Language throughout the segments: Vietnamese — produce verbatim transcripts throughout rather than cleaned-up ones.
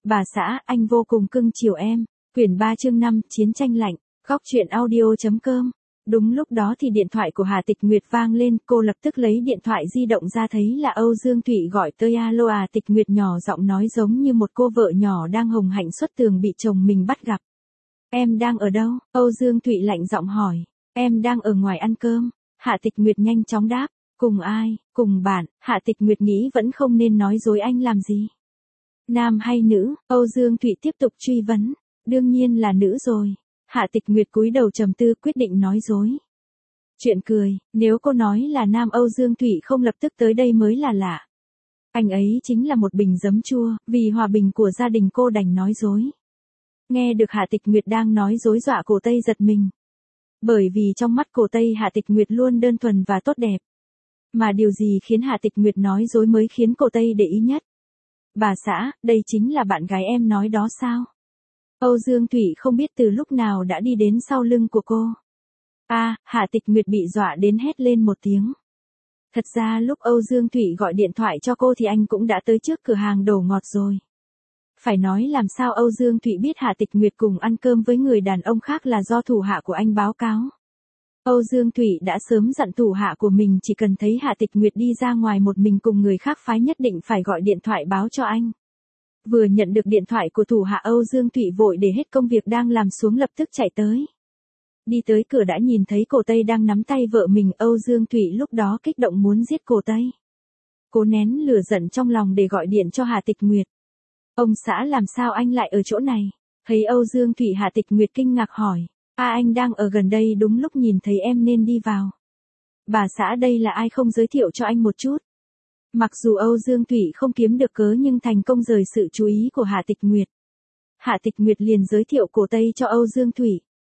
Bà xã, anh vô cùng cưng chiều em. Quyển ba chương năm, Chiến tranh lạnh. Góc truyện audio.com. Đúng lúc đó thì điện thoại của Hà Tịch Nguyệt vang lên, cô lập tức lấy điện thoại di động ra thấy là Âu Dương Thụy gọi tới. Alo à. Tịch Nguyệt nhỏ giọng nói giống như một cô vợ nhỏ đang hồng hạnh xuất tường bị chồng mình bắt gặp. Em đang ở đâu? Âu Dương Thụy lạnh giọng hỏi. Em đang ở ngoài ăn cơm. Hạ Tịch Nguyệt nhanh chóng đáp. Cùng ai? Cùng bạn. Hạ Tịch Nguyệt nghĩ vẫn không nên nói dối anh làm gì. Nam hay nữ? Âu Dương Thụy tiếp tục truy vấn. Đương nhiên là nữ rồi. Hạ Tịch Nguyệt cúi đầu trầm tư quyết định nói dối. Chuyện cười, nếu cô nói là nam Âu Dương Thụy không lập tức tới đây mới là lạ. Anh ấy chính là một bình giấm chua, vì hòa bình của gia đình cô đành nói dối. Nghe được Hạ Tịch Nguyệt đang nói dối dọa cổ Tây giật mình. Bởi vì trong mắt cổ Tây Hạ Tịch Nguyệt luôn đơn thuần và tốt đẹp. Mà điều gì khiến Hạ Tịch Nguyệt nói dối mới khiến cổ Tây để ý nhất? Bà xã, đây chính là bạn gái em nói đó sao? Âu Dương Thụy không biết từ lúc nào đã đi đến sau lưng của cô. A, à, Hạ Tịch Nguyệt bị dọa đến hét lên một tiếng. Thật ra lúc Âu Dương Thụy gọi điện thoại cho cô thì anh cũng đã tới trước cửa hàng đồ ngọt rồi. Phải nói làm sao Âu Dương Thụy biết Hạ Tịch Nguyệt cùng ăn cơm với người đàn ông khác là do thủ hạ của anh báo cáo. Âu Dương Thụy đã sớm dặn thủ hạ của mình chỉ cần thấy Hạ Tịch Nguyệt đi ra ngoài một mình cùng người khác phái nhất định phải gọi điện thoại báo cho anh. Vừa nhận được điện thoại của thủ hạ Âu Dương Thụy vội để hết công việc đang làm xuống lập tức chạy tới. Đi tới cửa đã nhìn thấy cổ Tây đang nắm tay vợ mình. Âu Dương Thụy lúc đó kích động muốn giết cổ Tây. Cố nén lửa giận trong lòng để gọi điện cho Hạ Tịch Nguyệt. Ông xã làm sao anh lại ở chỗ này? Thấy Âu Dương Thụy Hạ Tịch Nguyệt kinh ngạc hỏi. À anh đang ở gần đây đúng lúc nhìn thấy em nên đi vào. Bà xã đây là ai không giới thiệu cho anh một chút? Mặc dù Âu Dương Thụy không kiếm được cớ nhưng thành công rời sự chú ý của Hạ Tịch Nguyệt. Hạ Tịch Nguyệt liền giới thiệu cổ Tây cho Âu Dương Thụy.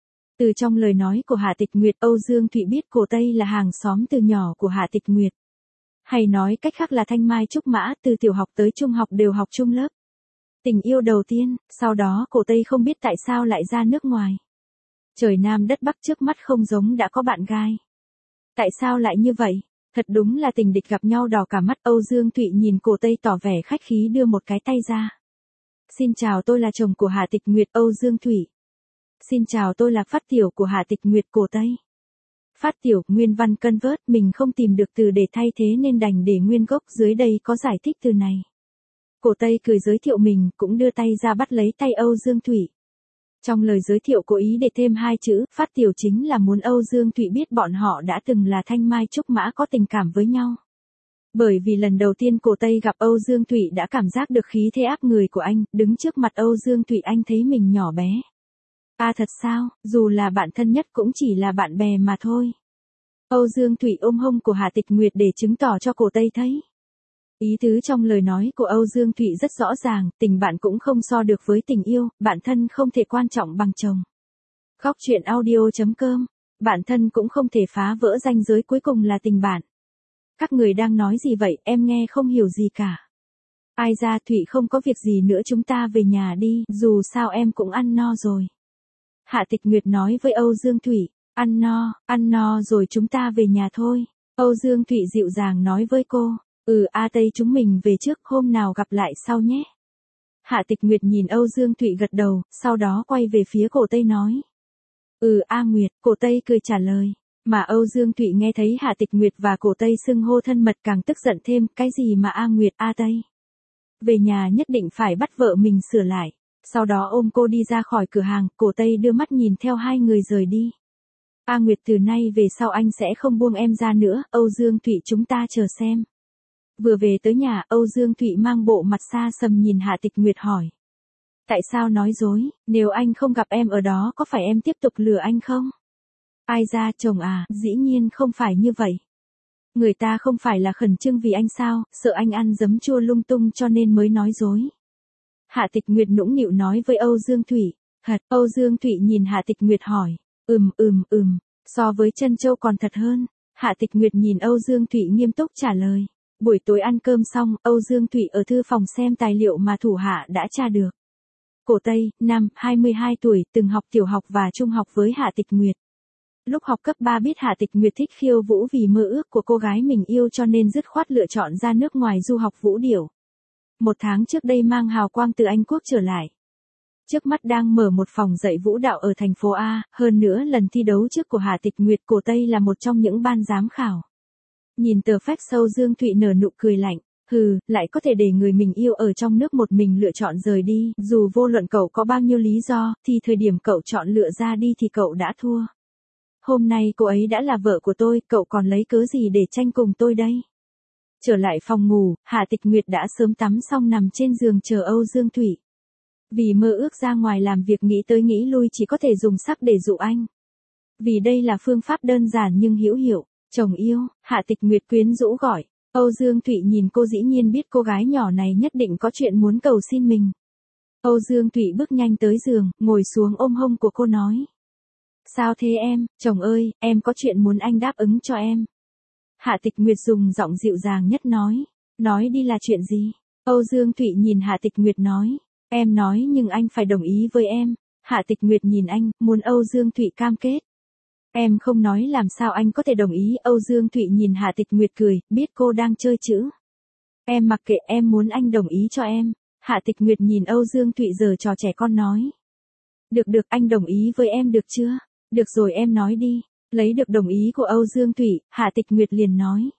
Từ trong lời nói của Hạ Tịch Nguyệt Âu Dương Thụy biết cổ Tây là hàng xóm từ nhỏ của Hạ Tịch Nguyệt. Hay nói cách khác là thanh mai trúc mã, từ tiểu học tới trung học đều học chung lớp. Tình yêu đầu tiên, sau đó cổ Tây không biết tại sao lại ra nước ngoài. Trời Nam đất Bắc trước mắt không giống đã có bạn gái. Tại sao lại như vậy? Thật đúng là tình địch gặp nhau đỏ cả mắt. Âu Dương Thụy nhìn cổ Tây tỏ vẻ khách khí đưa một cái tay ra. Xin chào tôi là chồng của Hạ Tịch Nguyệt. Âu Dương Thụy. Xin chào tôi là Phát Tiểu của Hạ Tịch Nguyệt. Cổ Tây. Phát Tiểu, nguyên văn convert, mình không tìm được từ để thay thế nên đành để nguyên gốc, dưới đây có giải thích từ này. Cổ Tây cười giới thiệu mình, cũng đưa tay ra bắt lấy tay Âu Dương Thụy. Trong lời giới thiệu cố ý để thêm hai chữ, Phát Tiểu chính là muốn Âu Dương Thụy biết bọn họ đã từng là thanh mai trúc mã có tình cảm với nhau. Bởi vì lần đầu tiên cổ Tây gặp Âu Dương Thụy đã cảm giác được khí thế áp người của anh, đứng trước mặt Âu Dương Thụy anh thấy mình nhỏ bé. À thật sao, dù là bạn thân nhất cũng chỉ là bạn bè mà thôi. Âu Dương Thụy ôm hông của Hạ Tịch Nguyệt để chứng tỏ cho cổ Tây thấy. Ý tứ trong lời nói của Âu Dương Thụy rất rõ ràng, tình bạn cũng không so được với tình yêu, bạn thân không thể quan trọng bằng chồng. Góc truyện audio.com, bạn thân cũng không thể phá vỡ ranh giới cuối cùng là tình bạn. Các người đang nói gì vậy, em nghe không hiểu gì cả. Ai ra Thụy không có việc gì nữa chúng ta về nhà đi, dù sao em cũng ăn no rồi. Hạ Tịch Nguyệt nói với Âu Dương Thụy, ăn no, ăn no rồi chúng ta về nhà thôi. Âu Dương Thụy dịu dàng nói với cô. Ừ A Tây chúng mình về trước, hôm nào gặp lại sau nhé. Hạ Tịch Nguyệt nhìn Âu Dương Thụy gật đầu, sau đó quay về phía cổ Tây nói. Ừ A Nguyệt, cổ Tây cười trả lời. Mà Âu Dương Thụy nghe thấy Hạ Tịch Nguyệt và cổ Tây xưng hô thân mật càng tức giận thêm, cái gì mà A Nguyệt A Tây. Về nhà nhất định phải bắt vợ mình sửa lại. Sau đó ôm cô đi ra khỏi cửa hàng, cổ Tây đưa mắt nhìn theo hai người rời đi. A Nguyệt từ nay về sau anh sẽ không buông em ra nữa, Âu Dương Thụy chúng ta chờ xem. Vừa về tới nhà, Âu Dương Thụy mang bộ mặt xa sầm nhìn Hạ Tịch Nguyệt hỏi. Tại sao nói dối, nếu anh không gặp em ở đó có phải em tiếp tục lừa anh không? Ai ra chồng à, dĩ nhiên không phải như vậy. Người ta không phải là khẩn trương vì anh sao, sợ anh ăn giấm chua lung tung cho nên mới nói dối. Hạ Tịch Nguyệt nũng nịu nói với Âu Dương Thụy. Thật, Âu Dương Thụy nhìn Hạ Tịch Nguyệt hỏi. Ừm ừm ừm, so với chân châu còn thật hơn. Hạ Tịch Nguyệt nhìn Âu Dương Thụy nghiêm túc trả lời. Buổi tối ăn cơm xong, Âu Dương Thụy ở thư phòng xem tài liệu mà thủ hạ đã tra được. Cổ Tây, nam, hai mươi hai tuổi, từng học tiểu học và trung học với Hạ Tịch Nguyệt. Lúc học cấp ba biết Hạ Tịch Nguyệt thích khiêu vũ vì mơ ước của cô gái mình yêu cho nên dứt khoát lựa chọn ra nước ngoài du học vũ điệu. Một tháng trước đây mang hào quang từ Anh Quốc trở lại. Trước mắt đang mở một phòng dạy vũ đạo ở thành phố A, hơn nữa lần thi đấu trước của Hà Tịch Nguyệt Cổ Tây là một trong những ban giám khảo. Nhìn tờ phách sâu Dương Thụy nở nụ cười lạnh, hừ, lại có thể để người mình yêu ở trong nước một mình lựa chọn rời đi, dù vô luận cậu có bao nhiêu lý do, thì thời điểm cậu chọn lựa ra đi thì cậu đã thua. Hôm nay cô ấy đã là vợ của tôi, cậu còn lấy cớ gì để tranh cùng tôi đây? Trở lại phòng ngủ, Hạ Tịch Nguyệt đã sớm tắm xong nằm trên giường chờ Âu Dương Thụy. Vì mơ ước ra ngoài làm việc nghĩ tới nghĩ lui chỉ có thể dùng sắc để dụ anh. Vì đây là phương pháp đơn giản nhưng hữu hiệu. Chồng yêu, Hạ Tịch Nguyệt quyến rũ gọi. Âu Dương Thụy nhìn cô dĩ nhiên biết cô gái nhỏ này nhất định có chuyện muốn cầu xin mình. Âu Dương Thụy bước nhanh tới giường, ngồi xuống ôm hông của cô nói. Sao thế em, chồng ơi, em có chuyện muốn anh đáp ứng cho em. Hạ Tịch Nguyệt dùng giọng dịu dàng nhất nói. Nói đi là chuyện gì? Âu Dương Thụy nhìn Hạ Tịch Nguyệt nói. Em nói nhưng anh phải đồng ý với em. Hạ Tịch Nguyệt nhìn anh, muốn Âu Dương Thụy cam kết. Em không nói làm sao anh có thể đồng ý. Âu Dương Thụy nhìn Hạ Tịch Nguyệt cười, biết cô đang chơi chữ. Em mặc kệ, em muốn anh đồng ý cho em. Hạ Tịch Nguyệt nhìn Âu Dương Thụy giờ trò trẻ con nói. Được được, anh đồng ý với em được chưa? Được rồi em nói đi. Lấy được đồng ý của Âu Dương Thụy, Hạ Tịch Nguyệt liền nói.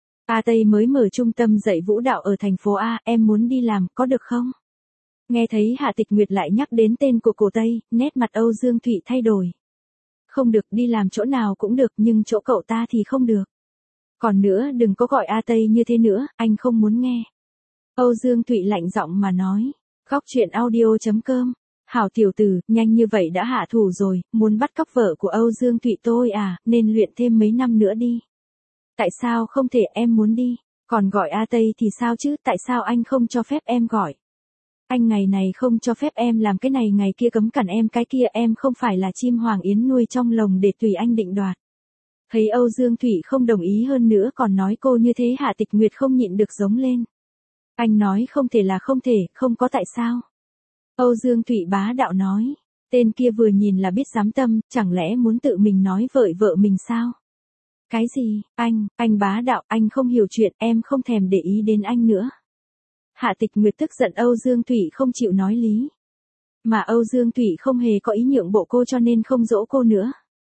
A Tây mới mở trung tâm dạy vũ đạo ở thành phố A, em muốn đi làm, có được không? Nghe thấy Hạ Tịch Nguyệt lại nhắc đến tên của Cổ Tây, nét mặt Âu Dương Thụy thay đổi. Không được, đi làm chỗ nào cũng được nhưng chỗ cậu ta thì không được. Còn nữa đừng có gọi A Tây như thế nữa, anh không muốn nghe. Âu Dương Thụy lạnh giọng mà nói. Khóc chuyện audio chấm com. Hảo tiểu tử, nhanh như vậy đã hạ thủ rồi, muốn bắt cóc vợ của Âu Dương Thụy tôi à, nên luyện thêm mấy năm nữa đi. Tại sao không thể, em muốn đi. Còn gọi A Tây thì sao chứ, tại sao anh không cho phép em gọi? Anh ngày này không cho phép em làm cái này, ngày kia cấm cản em cái kia, em không phải là chim hoàng yến nuôi trong lồng để tùy anh định đoạt. Thấy Âu Dương Thụy không đồng ý hơn nữa còn nói cô như thế, Hạ Tịch Nguyệt không nhịn được giống lên. Anh nói không thể là không thể, không có tại sao. Âu Dương Thụy bá đạo nói. Tên kia vừa nhìn là biết dám tâm, chẳng lẽ muốn tự mình nói vợi vợ mình sao? Cái gì, anh, anh bá đạo, anh không hiểu chuyện, em không thèm để ý đến anh nữa. Hạ Tịch Nguyệt tức giận Âu Dương Thụy không chịu nói lý. Mà Âu Dương Thụy không hề có ý nhượng bộ cô cho nên không dỗ cô nữa.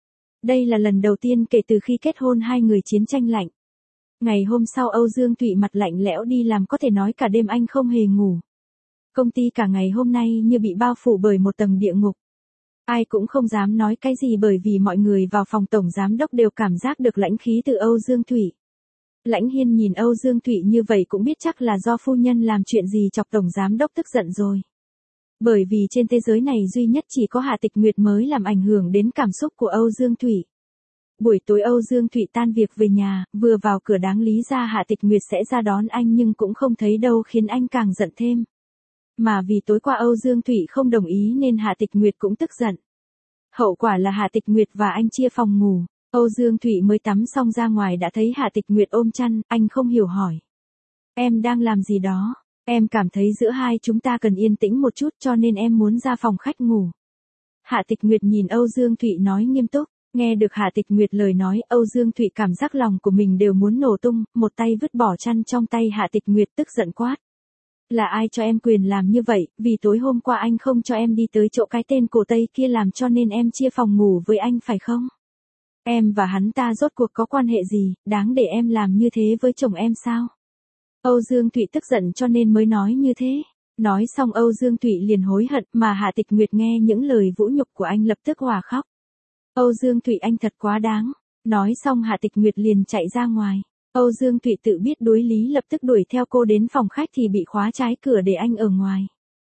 Đây là lần đầu tiên kể từ khi kết hôn hai người chiến tranh lạnh. Ngày hôm sau Âu Dương Thụy mặt lạnh lẽo đi làm, có thể nói cả đêm anh không hề ngủ. Công ty cả ngày hôm nay như bị bao phủ bởi một tầng địa ngục. Ai cũng không dám nói cái gì bởi vì mọi người vào phòng tổng giám đốc đều cảm giác được lãnh khí từ Âu Dương Thụy. Lãnh Hiên nhìn Âu Dương Thụy như vậy cũng biết chắc là do phu nhân làm chuyện gì chọc tổng giám đốc tức giận rồi. Bởi vì trên thế giới này duy nhất chỉ có Hạ Tịch Nguyệt mới làm ảnh hưởng đến cảm xúc của Âu Dương Thụy. Buổi tối Âu Dương Thụy tan việc về nhà, vừa vào cửa đáng lý ra Hạ Tịch Nguyệt sẽ ra đón anh nhưng cũng không thấy đâu, khiến anh càng giận thêm. Mà vì tối qua Âu Dương Thụy không đồng ý nên Hạ Tịch Nguyệt cũng tức giận. Hậu quả là Hạ Tịch Nguyệt và anh chia phòng ngủ. Âu Dương Thụy mới tắm xong ra ngoài đã thấy Hạ Tịch Nguyệt ôm chăn, anh không hiểu hỏi. Em đang làm gì đó? Em cảm thấy giữa hai chúng ta cần yên tĩnh một chút cho nên em muốn ra phòng khách ngủ. Hạ Tịch Nguyệt nhìn Âu Dương Thụy nói nghiêm túc. Nghe được Hạ Tịch Nguyệt lời nói, Âu Dương Thụy cảm giác lòng của mình đều muốn nổ tung, một tay vứt bỏ chăn trong tay Hạ Tịch Nguyệt tức giận quát. Là ai cho em quyền làm như vậy, vì tối hôm qua anh không cho em đi tới chỗ cái tên Cổ Tây kia làm cho nên em chia phòng ngủ với anh phải không? Em và hắn ta rốt cuộc có quan hệ gì, đáng để em làm như thế với chồng em sao? Âu Dương Thụy tức giận cho nên mới nói như thế. Nói xong Âu Dương Thụy liền hối hận, mà Hạ Tịch Nguyệt nghe những lời vũ nhục của anh lập tức hòa khóc. Âu Dương Thụy anh thật quá đáng. Nói xong Hạ Tịch Nguyệt liền chạy ra ngoài. Âu Dương Thụy tự biết đối lý lập tức đuổi theo cô đến phòng khách thì bị khóa trái cửa để anh ở ngoài.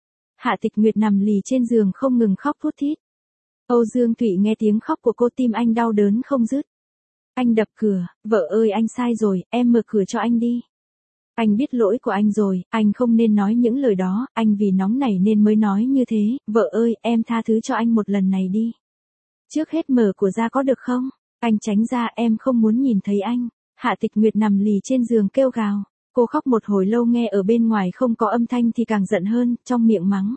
Hạ Tịch Nguyệt nằm lì trên giường không ngừng khóc thút thít. Âu Dương Thụy nghe tiếng khóc của cô, tim anh đau đớn không dứt. Anh đập cửa, vợ ơi anh sai rồi, em mở cửa cho anh đi. Anh biết lỗi của anh rồi, anh không nên nói những lời đó, anh vì nóng nảy nên mới nói như thế, vợ ơi em tha thứ cho anh một lần này đi. Trước hết mở cửa ra có được không? Anh tránh ra, em không muốn nhìn thấy anh. Hạ Tịch Nguyệt nằm lì trên giường kêu gào. Cô khóc một hồi lâu nghe ở bên ngoài không có âm thanh thì càng giận hơn, trong miệng mắng.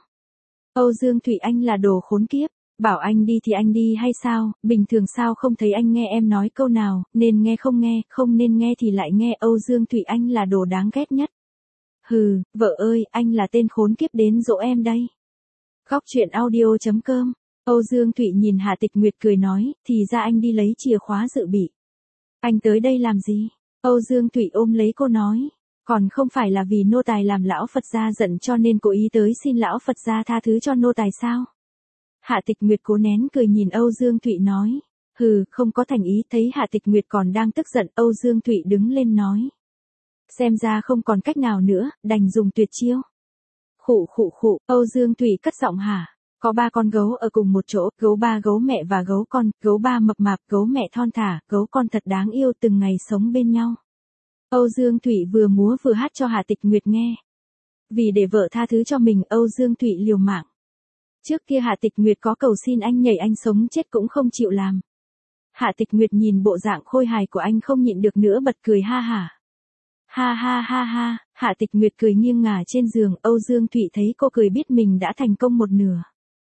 Âu Dương Thụy anh là đồ khốn kiếp. Bảo anh đi thì anh đi hay sao, bình thường sao không thấy anh nghe em nói câu nào, nên nghe không nghe, không nên nghe thì lại nghe. Âu Dương Thụy anh là đồ đáng ghét nhất. Hừ, vợ ơi, anh là tên khốn kiếp đến dỗ em đây. Góc chuyện audio chấm com. Âu Dương Thụy nhìn Hạ Tịch Nguyệt cười nói, thì ra anh đi lấy chìa khóa dự bị. Anh tới đây làm gì? Âu Dương Thụy ôm lấy cô nói, còn không phải là vì nô tài làm lão Phật gia giận cho nên cố ý tới xin lão Phật gia tha thứ cho nô tài sao? Hạ Tịch Nguyệt cố nén cười nhìn Âu Dương Thụy nói, hừ, không có thành ý. Thấy Hạ Tịch Nguyệt còn đang tức giận, Âu Dương Thụy đứng lên nói, xem ra không còn cách nào nữa, đành dùng tuyệt chiêu. Khụ khụ khụ, Âu Dương Thụy cất giọng hả? Có ba con gấu ở cùng một chỗ, gấu ba gấu mẹ và gấu con, gấu ba mập mạp, gấu mẹ thon thả, gấu con thật đáng yêu từng ngày sống bên nhau. Âu Dương Thụy vừa múa vừa hát cho Hạ Tịch Nguyệt nghe. Vì để vợ tha thứ cho mình, Âu Dương Thụy liều mạng. Trước kia Hạ Tịch Nguyệt có cầu xin anh nhảy anh sống chết cũng không chịu làm. Hạ Tịch Nguyệt nhìn bộ dạng khôi hài của anh không nhịn được nữa bật cười ha hả. Ha ha ha ha, Hạ Tịch Nguyệt cười nghiêng ngả trên giường, Âu Dương Thụy thấy cô cười biết mình đã thành công một nửa.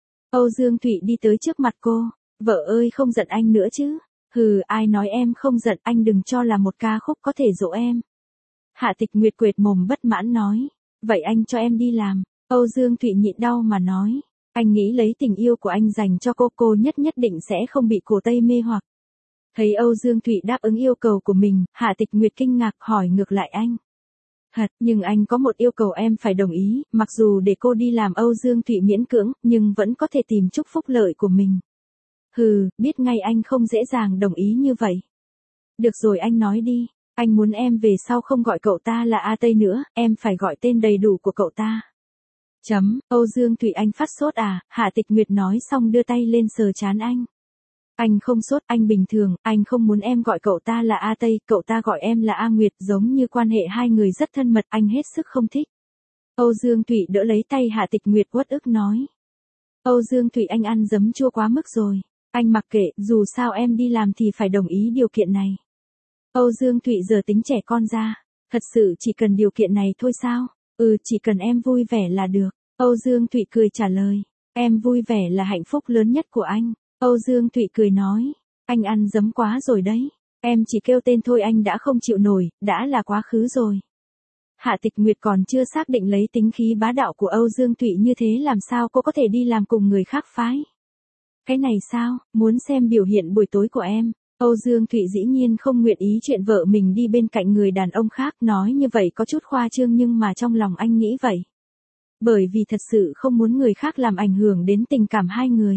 Âu Dương Thụy đi tới trước mặt cô, vợ ơi không giận anh nữa chứ. Hừ, ai nói em không giận, anh đừng cho là một ca khúc có thể dỗ em. Hạ Tịch Nguyệt quệt mồm bất mãn nói, vậy anh cho em đi làm. Âu Dương Thụy nhịn đau mà nói, anh nghĩ lấy tình yêu của anh dành cho cô, cô nhất nhất định sẽ không bị cổ Tây mê hoặc. Thấy Âu Dương Thụy đáp ứng yêu cầu của mình, Hạ Tịch Nguyệt kinh ngạc hỏi ngược lại anh. Thật, nhưng anh có một yêu cầu em phải đồng ý, mặc dù để cô đi làm. Âu Dương Thụy miễn cưỡng, nhưng vẫn có thể tìm chút phúc lợi của mình. Hừ, biết ngay anh không dễ dàng đồng ý như vậy. Được rồi anh nói đi, anh muốn em về sau không gọi cậu ta là A Tây nữa, em phải gọi tên đầy đủ của cậu ta. Chấm, Âu Dương Thụy anh phát sốt à? Hạ Tịch Nguyệt nói xong đưa tay lên sờ trán anh. Anh không sốt, anh bình thường, anh không muốn em gọi cậu ta là A Tây, cậu ta gọi em là A Nguyệt, giống như quan hệ hai người rất thân mật, anh hết sức không thích. Âu Dương Thụy đỡ lấy tay Hạ Tịch Nguyệt uất ức nói. Âu Dương Thụy anh ăn giấm chua quá mức rồi, anh mặc kệ, dù sao em đi làm thì phải đồng ý điều kiện này. Âu Dương Thụy giờ tính trẻ con ra, thật sự chỉ cần điều kiện này thôi sao? Ừ, chỉ cần em vui vẻ là được. Âu Dương Thụy cười trả lời, em vui vẻ là hạnh phúc lớn nhất của anh. Âu Dương Thụy cười nói, anh ăn giấm quá rồi đấy, em chỉ kêu tên thôi anh đã không chịu nổi, đã là quá khứ rồi. Hạ Tịch Nguyệt còn chưa xác định lấy tính khí bá đạo của Âu Dương Thụy như thế làm sao cô có thể đi làm cùng người khác phái. Cái này sao, muốn xem biểu hiện buổi tối của em. Âu Dương Thụy dĩ nhiên không nguyện ý chuyện vợ mình đi bên cạnh người đàn ông khác, nói như vậy có chút khoa trương nhưng mà trong lòng anh nghĩ vậy. Bởi vì thật sự không muốn người khác làm ảnh hưởng đến tình cảm hai người.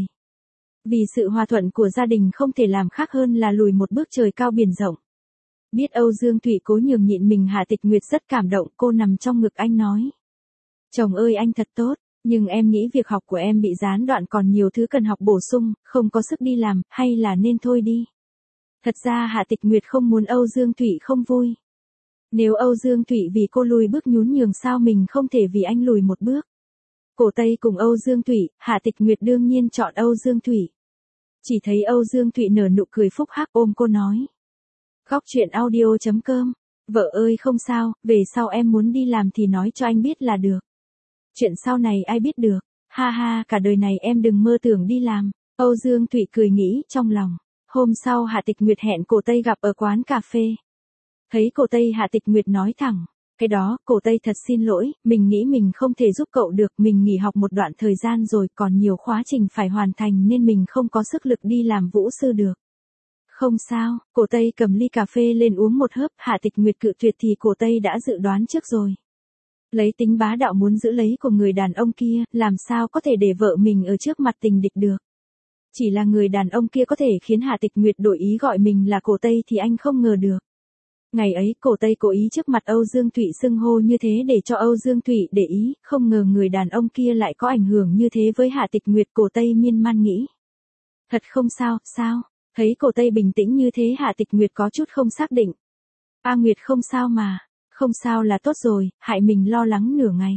Vì sự hòa thuận của gia đình không thể làm khác hơn là lùi một bước trời cao biển rộng. Biết Âu Dương Thụy cố nhường nhịn mình, Hạ Tịch Nguyệt rất cảm động, cô nằm trong ngực anh nói. Chồng ơi anh thật tốt, nhưng em nghĩ việc học của em bị gián đoạn, còn nhiều thứ cần học bổ sung, không có sức đi làm, hay là nên thôi đi. Thật ra Hạ Tịch Nguyệt không muốn Âu Dương Thụy không vui. Nếu Âu Dương Thụy vì cô lùi bước nhún nhường sao mình không thể vì anh lùi một bước. Cổ Tây cùng Âu Dương Thụy, Hạ Tịch Nguyệt đương nhiên chọn Âu Dương Thụy. Chỉ thấy Âu Dương Thụy nở nụ cười phúc hắc ôm cô nói. Góc chuyện audio chấm com. Vợ ơi không sao, về sau em muốn đi làm thì nói cho anh biết là được. Chuyện sau này ai biết được, ha ha, cả đời này em đừng mơ tưởng đi làm. Âu Dương Thụy cười nghĩ trong lòng. Hôm sau Hạ Tịch Nguyệt hẹn Cổ Tây gặp ở quán cà phê. Thấy Cổ Tây, Hạ Tịch Nguyệt nói thẳng. Cái đó, Cổ Tây thật xin lỗi, mình nghĩ mình không thể giúp cậu được, mình nghỉ học một đoạn thời gian rồi, còn nhiều khóa trình phải hoàn thành nên mình không có sức lực đi làm vũ sư được. Không sao, Cổ Tây cầm ly cà phê lên uống một hớp, Hạ Tịch Nguyệt cự tuyệt thì Cổ Tây đã dự đoán trước rồi. Lấy tính bá đạo muốn giữ lấy của người đàn ông kia, làm sao có thể để vợ mình ở trước mặt tình địch được. Chỉ là người đàn ông kia có thể khiến Hạ Tịch Nguyệt đổi ý gọi mình là Cổ Tây thì anh không ngờ được. Ngày ấy Cổ Tây cố ý trước mặt Âu Dương Thụy xưng hô như thế để cho Âu Dương Thụy để ý, không ngờ người đàn ông kia lại có ảnh hưởng như thế với Hạ Tịch Nguyệt. Cổ Tây miên man nghĩ. Thật không sao, sao? Thấy Cổ Tây bình tĩnh như thế Hạ Tịch Nguyệt có chút không xác định. A Nguyệt không sao mà, không sao là tốt rồi, hại mình lo lắng nửa ngày.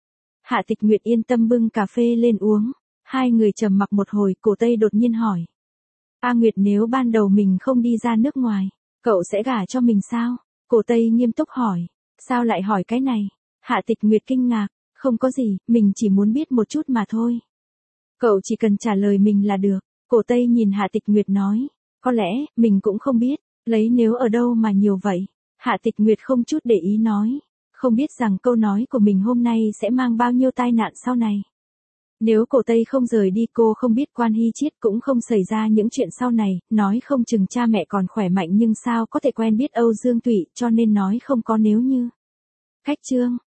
Hạ Tịch Nguyệt yên tâm bưng cà phê lên uống, hai người trầm mặc một hồi, Cổ Tây đột nhiên hỏi. A Nguyệt nếu ban đầu mình không đi ra nước ngoài, cậu sẽ gả cho mình sao? Cổ Tây nghiêm túc hỏi. Sao lại hỏi cái này? Hạ Tịch Nguyệt kinh ngạc. Không có gì, mình chỉ muốn biết một chút mà thôi. Cậu chỉ cần trả lời mình là được. Cổ Tây nhìn Hạ Tịch Nguyệt nói. Có lẽ, mình cũng không biết. Lấy nếu ở đâu mà nhiều vậy? Hạ Tịch Nguyệt không chút để ý nói. không biết rằng câu nói của mình hôm nay sẽ mang bao nhiêu tai nạn sau này. Nếu cổ Tây không rời đi cô không biết Quan Hy Chiết cũng không xảy ra những chuyện sau này, nói không chừng cha mẹ còn khỏe mạnh nhưng sao có thể quen biết Âu Dương Thụy cho nên nói không có nếu như. Khách Trương,